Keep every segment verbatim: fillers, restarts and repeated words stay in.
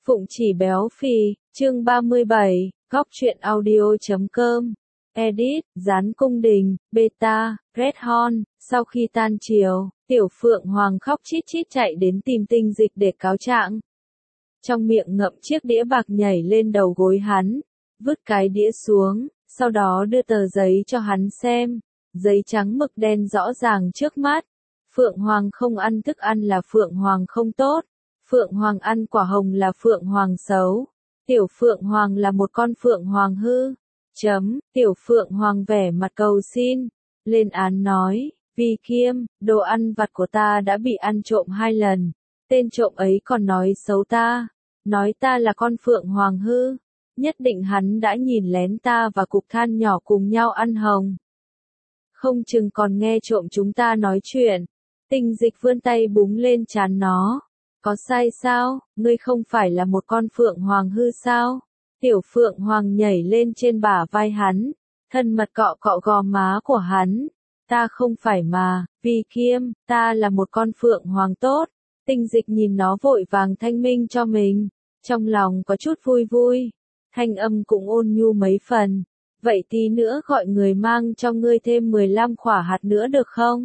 Phụng Chỉ Béo Phì, chương ba mươi bảy, góc truyện audio chấm com. Edit, Gián Cung Đình, Beta, Red Horn. Sau khi tan chiều, Tiểu Phượng Hoàng khóc chít chít chạy đến tìm Tinh Dịch để cáo trạng. Trong miệng ngậm chiếc đĩa bạc nhảy lên đầu gối hắn, vứt cái đĩa xuống, sau đó đưa tờ giấy cho hắn xem. Giấy trắng mực đen rõ ràng trước mắt. Phượng Hoàng không ăn thức ăn là Phượng Hoàng không tốt. Phượng Hoàng ăn quả hồng là Phượng Hoàng xấu. Tiểu Phượng Hoàng là một con Phượng Hoàng hư. Chấm, Tiểu Phượng Hoàng vẻ mặt cầu xin. Lên án nói, vì Kiêm, đồ ăn vặt của ta đã bị ăn trộm hai lần. Tên trộm ấy còn nói xấu ta. Nói ta là con Phượng Hoàng hư. Nhất định hắn đã nhìn lén ta và cục than nhỏ cùng nhau ăn hồng. Không chừng còn nghe trộm chúng ta nói chuyện. Tinh Dịch vươn tay búng lên trán nó. Có sai sao, ngươi không phải là một con Phượng Hoàng hư sao? Tiểu Phượng Hoàng nhảy lên trên bả vai hắn, thân mật cọ cọ gò má của hắn. Ta không phải mà, vì Kiêm, ta là một con Phượng Hoàng tốt. Tinh Dịch nhìn nó vội vàng thanh minh cho mình, trong lòng có chút vui vui. Thanh âm cũng ôn nhu mấy phần. Vậy tí nữa gọi người mang cho ngươi thêm mười lăm quả hạt nữa được không?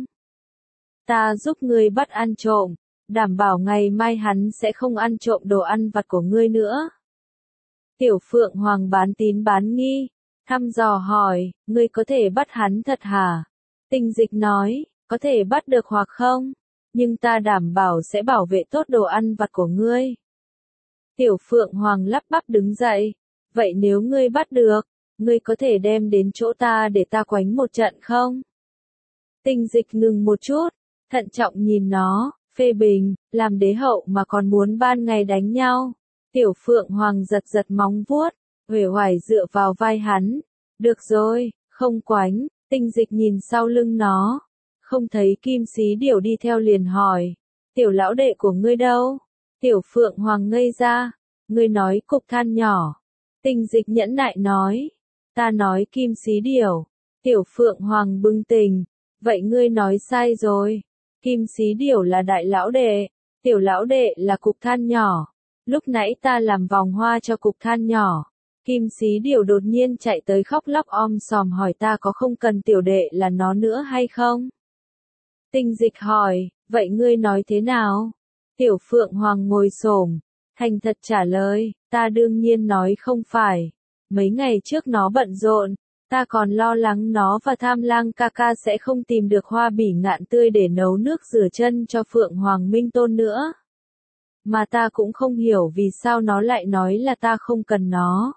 Ta giúp ngươi bắt ăn trộm. Đảm bảo ngày mai hắn sẽ không ăn trộm đồ ăn vặt của ngươi nữa. Tiểu Phượng Hoàng bán tín bán nghi, thăm dò hỏi, ngươi có thể bắt hắn thật hả? Tinh Dịch nói, có thể bắt được hoặc không, nhưng ta đảm bảo sẽ bảo vệ tốt đồ ăn vặt của ngươi. Tiểu Phượng Hoàng lắp bắp đứng dậy, vậy nếu ngươi bắt được, ngươi có thể đem đến chỗ ta để ta quánh một trận không? Tinh Dịch ngừng một chút, thận trọng nhìn nó. Phê bình, làm đế hậu mà còn muốn ban ngày đánh nhau. Tiểu Phượng Hoàng giật giật móng vuốt, uể oải dựa vào vai hắn. Được rồi, không quánh. Tinh Dịch nhìn sau lưng nó, không thấy Kim Xí Điểu đi theo liền hỏi, tiểu lão đệ của ngươi đâu? Tiểu Phượng Hoàng ngây ra, ngươi nói cục than nhỏ. Tinh Dịch nhẫn nại nói, ta nói Kim Xí Điểu. Tiểu Phượng Hoàng bừng tỉnh, vậy ngươi nói sai rồi. Kim Xí Điểu là đại lão đệ, tiểu lão đệ là cục than nhỏ. Lúc nãy ta làm vòng hoa cho cục than nhỏ. Kim Xí Điểu đột nhiên chạy tới khóc lóc om sòm hỏi ta có không cần tiểu đệ là nó nữa hay không? Tinh Dịch hỏi, vậy ngươi nói thế nào? Tiểu Phượng Hoàng ngồi xổm, thành thật trả lời, ta đương nhiên nói không phải. Mấy ngày trước nó bận rộn. Ta còn lo lắng nó và Tham Lang ca ca sẽ không tìm được hoa bỉ ngạn tươi để nấu nước rửa chân cho Phượng Hoàng Minh Tôn nữa. Mà ta cũng không hiểu vì sao nó lại nói là ta không cần nó.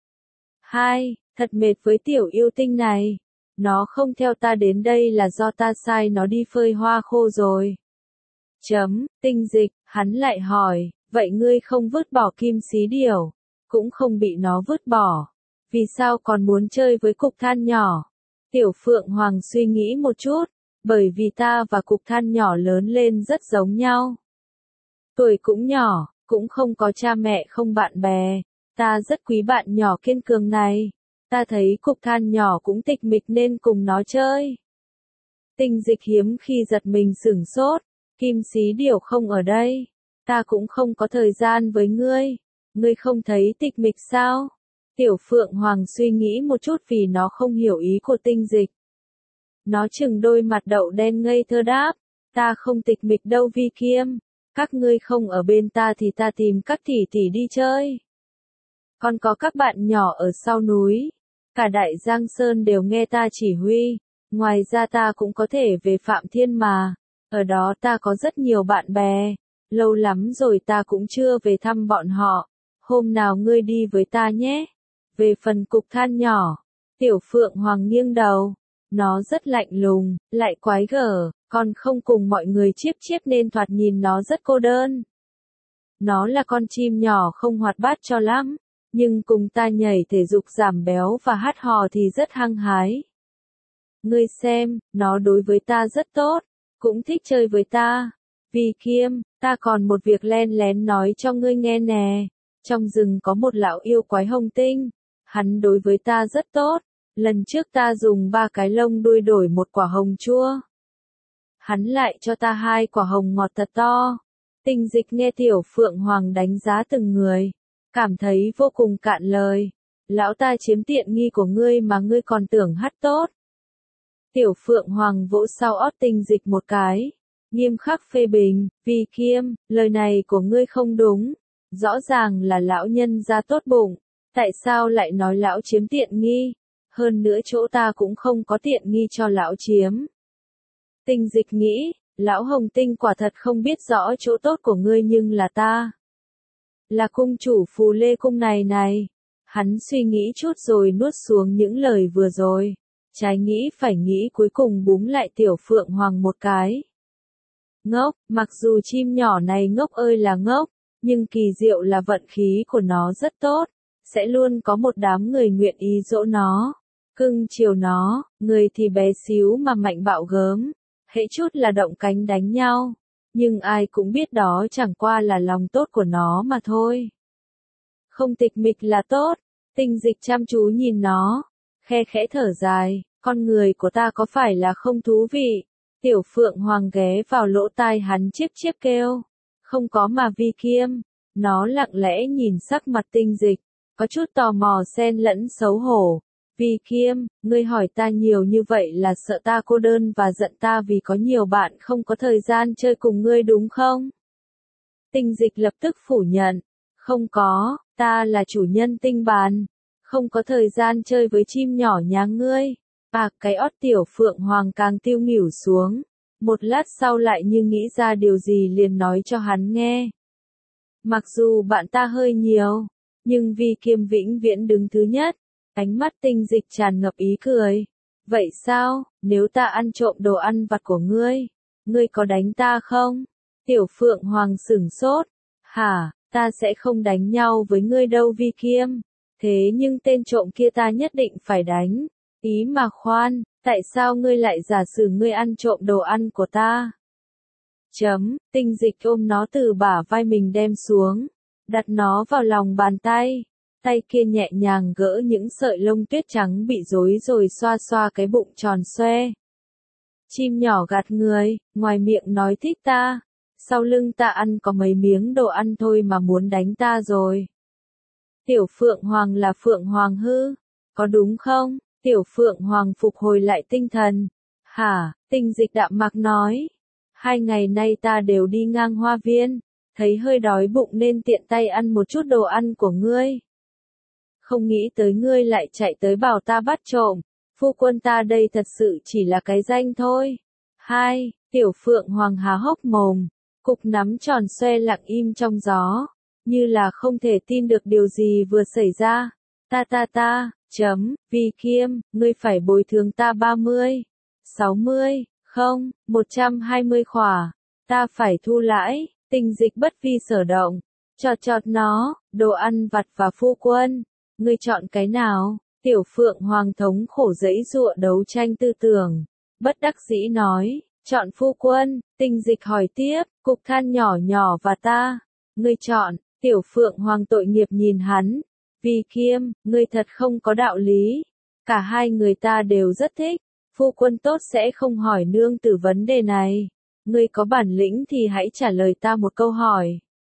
Hai, thật mệt với tiểu yêu tinh này. Nó không theo ta đến đây là do ta sai nó đi phơi hoa khô rồi. Chấm, Tinh Dịch, hắn lại hỏi, vậy ngươi không vứt bỏ Kim Xí Điểu, cũng không bị nó vứt bỏ. Vì sao còn muốn chơi với cục than nhỏ? Tiểu Phượng Hoàng suy nghĩ một chút, bởi vì ta và cục than nhỏ lớn lên rất giống nhau. Tuổi cũng nhỏ, cũng không có cha mẹ không bạn bè. Ta rất quý bạn nhỏ kiên cường này. Ta thấy cục than nhỏ cũng tịch mịch nên cùng nó chơi. Tinh Dịch hiếm khi giật mình sửng sốt. Kim Xí Điểu không ở đây. Ta cũng không có thời gian với ngươi. Ngươi không thấy tịch mịch sao? Tiểu Phượng Hoàng suy nghĩ một chút vì nó không hiểu ý của Tinh Dịch. Nó chừng đôi mặt đậu đen ngây thơ đáp, ta không tịch mịch đâu Vi Kiêm, các ngươi không ở bên ta thì ta tìm các tỷ tỷ đi chơi. Còn có các bạn nhỏ ở sau núi, cả Đại Giang Sơn đều nghe ta chỉ huy, ngoài ra ta cũng có thể về Phạm Thiên mà, ở đó ta có rất nhiều bạn bè, lâu lắm rồi ta cũng chưa về thăm bọn họ, hôm nào ngươi đi với ta nhé. Về phần cục than nhỏ, Tiểu Phượng Hoàng nghiêng đầu, nó rất lạnh lùng, lại quái gở, còn không cùng mọi người chiếp chiếp nên thoạt nhìn nó rất cô đơn. Nó là con chim nhỏ không hoạt bát cho lắm, nhưng cùng ta nhảy thể dục giảm béo và hát hò thì rất hăng hái. Ngươi xem, nó đối với ta rất tốt, cũng thích chơi với ta. Vì Kiêm, ta còn một việc len lén nói cho ngươi nghe nè, trong rừng có một lão yêu quái hồng tinh. Hắn đối với ta rất tốt, lần trước ta dùng ba cái lông đuôi đổi một quả hồng chua. Hắn lại cho ta hai quả hồng ngọt thật to. Tinh Dịch nghe Tiểu Phượng Hoàng đánh giá từng người, cảm thấy vô cùng cạn lời. Lão ta chiếm tiện nghi của ngươi mà ngươi còn tưởng hát tốt. Tiểu Phượng Hoàng vỗ sau ót Tinh Dịch một cái, nghiêm khắc phê bình, Vi Kiêm, lời này của ngươi không đúng, rõ ràng là lão nhân gia tốt bụng, tại sao lại nói lão chiếm tiện nghi, hơn nữa chỗ ta cũng không có tiện nghi cho lão chiếm. Tinh Dịch nghĩ, lão Hồng Tinh quả thật không biết rõ chỗ tốt của ngươi nhưng là ta. Là cung chủ Phù Lê Cung này này. Hắn suy nghĩ chút rồi nuốt xuống những lời vừa rồi. Trái nghĩ phải nghĩ cuối cùng búng lại Tiểu Phượng Hoàng một cái. Ngốc, mặc dù chim nhỏ này ngốc ơi là ngốc, nhưng kỳ diệu là vận khí của nó rất tốt. Sẽ luôn có một đám người nguyện ý dỗ nó, cưng chiều nó, người thì bé xíu mà mạnh bạo gớm. Hễ chút là động cánh đánh nhau, nhưng ai cũng biết đó chẳng qua là lòng tốt của nó mà thôi. Không tịch mịch là tốt. Tinh Dịch chăm chú nhìn nó, khe khẽ thở dài, con người của ta có phải là không thú vị? Tiểu Phượng Hoàng ghé vào lỗ tai hắn chiếp chiếp kêu, không có mà Vi Kiêm. Nó lặng lẽ nhìn sắc mặt Tinh Dịch, có chút tò mò xen lẫn xấu hổ. Vi Kiêm, ngươi hỏi ta nhiều như vậy là sợ ta cô đơn và giận ta vì có nhiều bạn không có thời gian chơi cùng ngươi đúng không? Tinh Dịch lập tức phủ nhận, không có, ta là chủ nhân Tinh Bàn, không có thời gian chơi với chim nhỏ nhà ngươi. À, cái ót Tiểu Phượng Hoàng càng tiêu nghỉu xuống, một lát sau lại như nghĩ ra điều gì liền nói cho hắn nghe. Mặc dù bạn ta hơi nhiều, nhưng Vi Kiêm vĩnh viễn đứng thứ nhất. Ánh mắt Tinh Dịch tràn ngập ý cười. Vậy sao, nếu ta ăn trộm đồ ăn vặt của ngươi, ngươi có đánh ta không? Tiểu Phượng Hoàng sửng sốt. Hả, ta sẽ không đánh nhau với ngươi đâu Vi Kiêm. Thế nhưng tên trộm kia ta nhất định phải đánh. Ý mà khoan, tại sao ngươi lại giả sử ngươi ăn trộm đồ ăn của ta? Chấm, Tinh Dịch ôm nó từ bả vai mình đem xuống, đặt nó vào lòng bàn tay. Tay kia nhẹ nhàng gỡ những sợi lông tuyết trắng bị rối rồi xoa xoa cái bụng tròn xoe. Chim nhỏ gạt người, ngoài miệng nói thích ta, sau lưng ta ăn có mấy miếng đồ ăn thôi mà muốn đánh ta rồi. Tiểu Phượng Hoàng là Phượng Hoàng hư, có đúng không? Tiểu Phượng Hoàng phục hồi lại tinh thần. Hả, Tinh Dịch đạm mạc nói. Hai ngày nay ta đều đi ngang hoa viên, thấy hơi đói bụng nên tiện tay ăn một chút đồ ăn của ngươi. Không nghĩ tới ngươi lại chạy tới bảo ta bắt trộm, phu quân ta đây thật sự chỉ là cái danh thôi. Hai, Tiểu Phượng Hoàng há hốc mồm, cục nắm tròn xoe lặng im trong gió, như là không thể tin được điều gì vừa xảy ra. Ta ta ta, chấm, Vi Kiêm, ngươi phải bồi thường ta ba mươi, sáu mươi, không, một trăm hai mươi khỏa, ta phải thu lãi. Tinh Dịch bất vi sở động, chọt chọt nó, đồ ăn vặt và phu quân. Ngươi chọn cái nào? Tiểu Phượng Hoàng thống khổ giãy giụa đấu tranh tư tưởng. Bất đắc dĩ nói, chọn phu quân. Tinh Dịch hỏi tiếp, cục than nhỏ nhỏ và ta. Ngươi chọn. Tiểu Phượng Hoàng tội nghiệp nhìn hắn. Vi Kiêm, ngươi thật không có đạo lý. Cả hai người ta đều rất thích. Phu quân tốt sẽ không hỏi nương tử vấn đề này. Ngươi có bản lĩnh thì hãy trả lời ta một câu hỏi.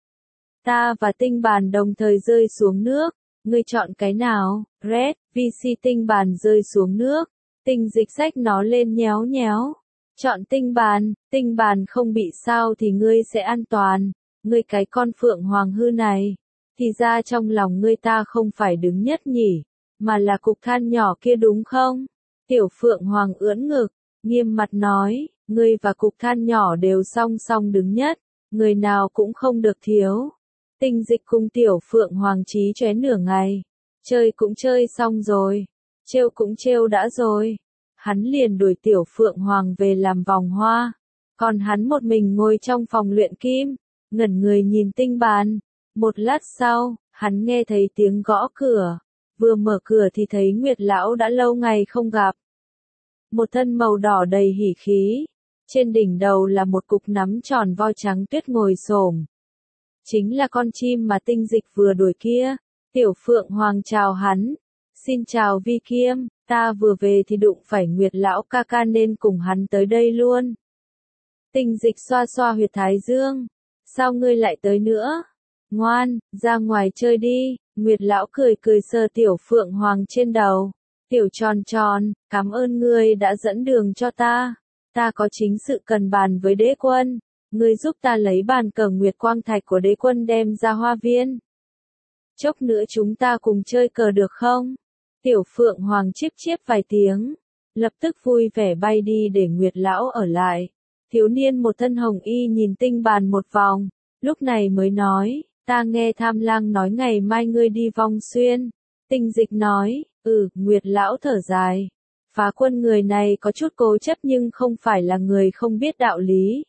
Ta và Tinh Bàn đồng thời rơi xuống nước. Ngươi chọn cái nào? Red, vê xê Tinh Bàn rơi xuống nước. Tinh Dịch xách nó lên nhéo nhéo. Chọn Tinh Bàn, Tinh Bàn không bị sao thì ngươi sẽ an toàn. Ngươi cái con Phượng Hoàng hư này. Thì ra trong lòng ngươi ta không phải đứng nhất nhỉ, mà là cục than nhỏ kia đúng không? Tiểu Phượng Hoàng ưỡn ngực, nghiêm mặt nói, ngươi và cục than nhỏ đều song song đứng nhất, người nào cũng không được thiếu. Tinh Dịch cùng Tiểu Phượng Hoàng chí chóe nửa ngày, chơi cũng chơi xong rồi, trêu cũng trêu đã rồi. Hắn liền đuổi Tiểu Phượng Hoàng về làm vòng hoa, còn hắn một mình ngồi trong phòng luyện kim, ngẩn người nhìn Tinh Bàn. Một lát sau, hắn nghe thấy tiếng gõ cửa, vừa mở cửa thì thấy Nguyệt Lão đã lâu ngày không gặp. Một thân màu đỏ đầy hỉ khí, trên đỉnh đầu là một cục nắm tròn voi trắng tuyết ngồi xổm. Chính là con chim mà Tinh Dịch vừa đuổi kia. Tiểu Phượng Hoàng chào hắn, xin chào Vi Kiêm, ta vừa về thì đụng phải Nguyệt Lão ca ca nên cùng hắn tới đây luôn. Tinh Dịch xoa xoa huyệt thái dương, sao ngươi lại tới nữa? Ngoan, ra ngoài chơi đi. Nguyệt lão cười cười sờ tiểu phượng hoàng trên đầu. Tiểu tròn tròn, cảm ơn ngươi đã dẫn đường cho ta. Ta có chính sự cần bàn với đế quân. Ngươi giúp ta lấy bàn cờ nguyệt quang thạch của đế quân đem ra hoa viên. Chốc nữa chúng ta cùng chơi cờ được không? Tiểu phượng hoàng chíp chíp vài tiếng. Lập tức vui vẻ bay đi để Nguyệt lão ở lại. Thiếu niên một thân hồng y nhìn tinh bàn một vòng. Lúc này mới nói, ta nghe Tham Lang nói ngày mai ngươi đi Vong Xuyên. Tinh Dịch nói, ừ, Nguyệt lão thở dài. Phá Quân người này có chút cố chấp nhưng không phải là người không biết đạo lý.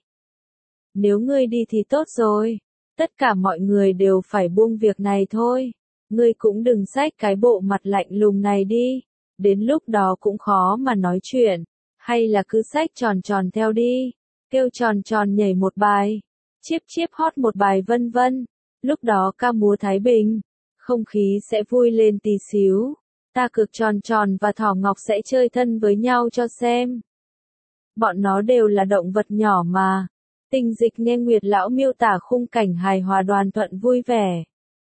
Nếu ngươi đi thì tốt rồi. Tất cả mọi người đều phải buông việc này thôi. Ngươi cũng đừng xách cái bộ mặt lạnh lùng này đi. Đến lúc đó cũng khó mà nói chuyện. Hay là cứ xách tròn tròn theo đi. Kêu tròn tròn nhảy một bài. Chiếp chiếp hót một bài vân vân. Lúc đó ca múa Thái Bình. Không khí sẽ vui lên tí xíu. Ta cược tròn tròn và thỏ ngọc sẽ chơi thân với nhau cho xem. Bọn nó đều là động vật nhỏ mà. Tinh Dịch nghe Nguyệt lão miêu tả khung cảnh hài hòa đoàn thuận vui vẻ.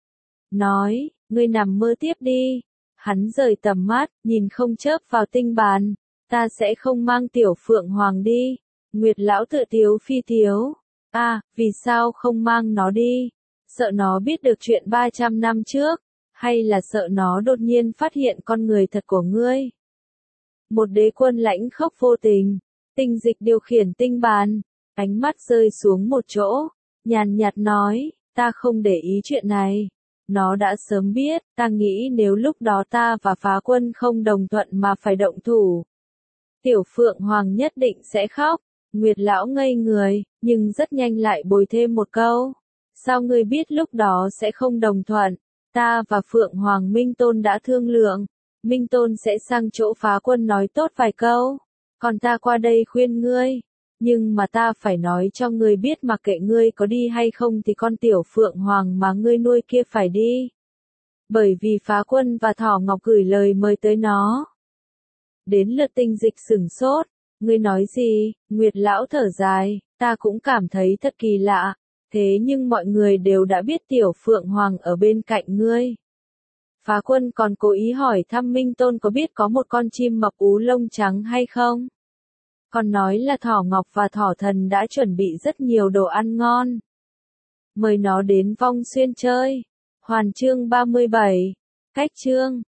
Nói, ngươi nằm mơ tiếp đi. Hắn rời tầm mắt, nhìn không chớp vào tinh bàn. Ta sẽ không mang tiểu phượng hoàng đi. Nguyệt lão tự tiếu phi tiếu. À, vì sao không mang nó đi? Sợ nó biết được chuyện ba trăm năm trước. Hay là sợ nó đột nhiên phát hiện con người thật của ngươi? Một đế quân lãnh khốc vô tình. Tinh Dịch điều khiển tinh bàn. Ánh mắt rơi xuống một chỗ. Nhàn nhạt nói, ta không để ý chuyện này. Nó đã sớm biết, ta nghĩ nếu lúc đó ta và Phá Quân không đồng thuận mà phải động thủ. Tiểu Phượng Hoàng nhất định sẽ khóc. Nguyệt lão ngây người, nhưng rất nhanh lại bồi thêm một câu. Sao ngươi biết lúc đó sẽ không đồng thuận? Ta và Phượng Hoàng Minh Tôn đã thương lượng. Minh Tôn sẽ sang chỗ Phá Quân nói tốt vài câu. Còn ta qua đây khuyên ngươi. Nhưng mà ta phải nói cho ngươi biết mặc kệ ngươi có đi hay không thì con tiểu Phượng Hoàng mà ngươi nuôi kia phải đi. Bởi vì Phá Quân và Thỏ Ngọc gửi lời mời tới nó. Đến lượt Tinh Dịch sửng sốt. Ngươi nói gì? Nguyệt lão thở dài. Ta cũng cảm thấy thật kỳ lạ. Thế nhưng mọi người đều đã biết tiểu Phượng Hoàng ở bên cạnh ngươi. Phá Quân còn cố ý hỏi thăm Minh Tôn có biết có một con chim mập ú lông trắng hay không? Còn nói là Thỏ Ngọc và Thỏ Thần đã chuẩn bị rất nhiều đồ ăn ngon. Mời nó đến Vong Xuyên chơi. Hoàn chương ba mươi bảy. Cách chương.